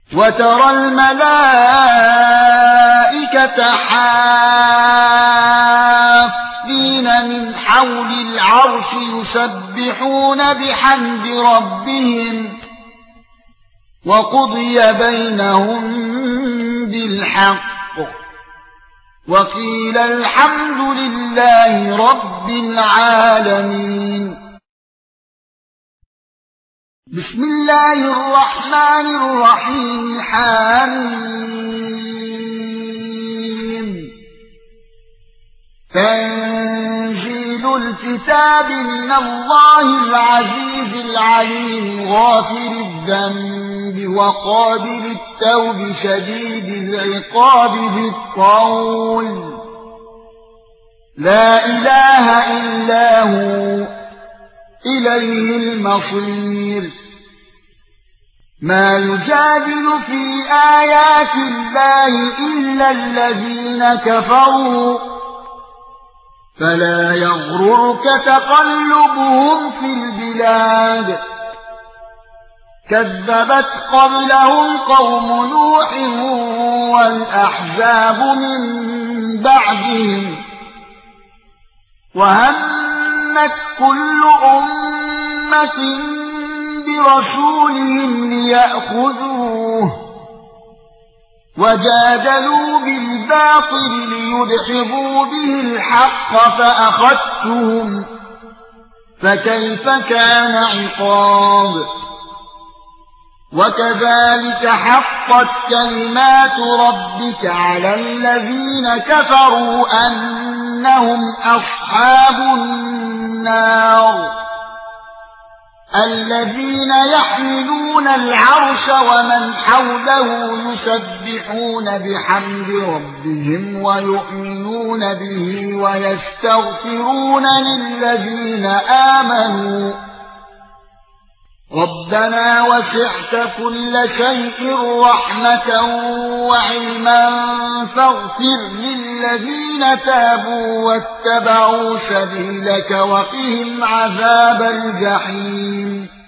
وترى الملائكة حافين من حول العرش يسبحون بحمد ربهم وقضي بينهم بالحق وقيل الحمد لله رب العالمين. بسم الله الرحمن الرحيم. حميم. تنزيل الكتاب من الله العزيز العليم غافر الذنب وقابل التوب شديد العقاب ذي الطول لا إله إلا هو إليه المصير. ما يجادل في آيات الله إلا الذين كفروا فلا يغررك تقلبهم في البلاد. كذبت قبلهم قوم نوح والأحزاب من بعدهم وهمت كل أمة برسولهم ليأخذوه وجادلوا بالباطل ليدحضوا به الحق فأخذتهم فكيف كان عقاب. وكذلك حقت كلمات ربك على الذين كفروا أنهم أصحاب النار الذين يحملون العرش ومن حوله يسبحون بحمد ربهم ويؤمنون به ويستغفرون للذين آمنوا ربنا وسعت كل شيء رحمة وعلما فاغفر للذين تابوا واتبعوا سبيلك وقهم عذاب الجحيم.